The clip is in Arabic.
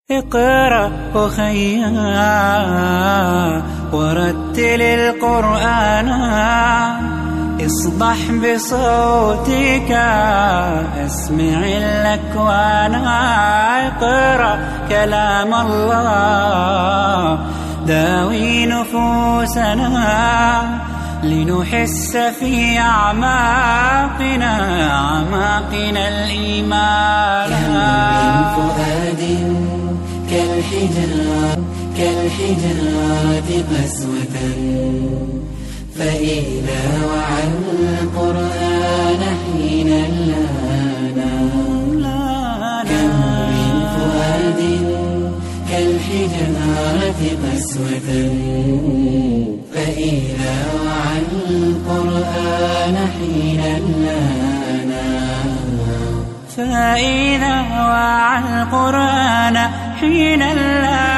اقرأ أخيا ورتل القرآن، اصدح بصوتك اسمع الأكوان. اقرأ كلام الله داوي نفوسنا، لنحس في أعماقنا الإيمان. كم من فؤاد كالحجارة قسوة، فإذا وعى القرآن حين لانا. كم من فؤاد كالحجارة قسوة، فإذا وعى القرآن حين لانا. فإذا وعى القرآن حين لانا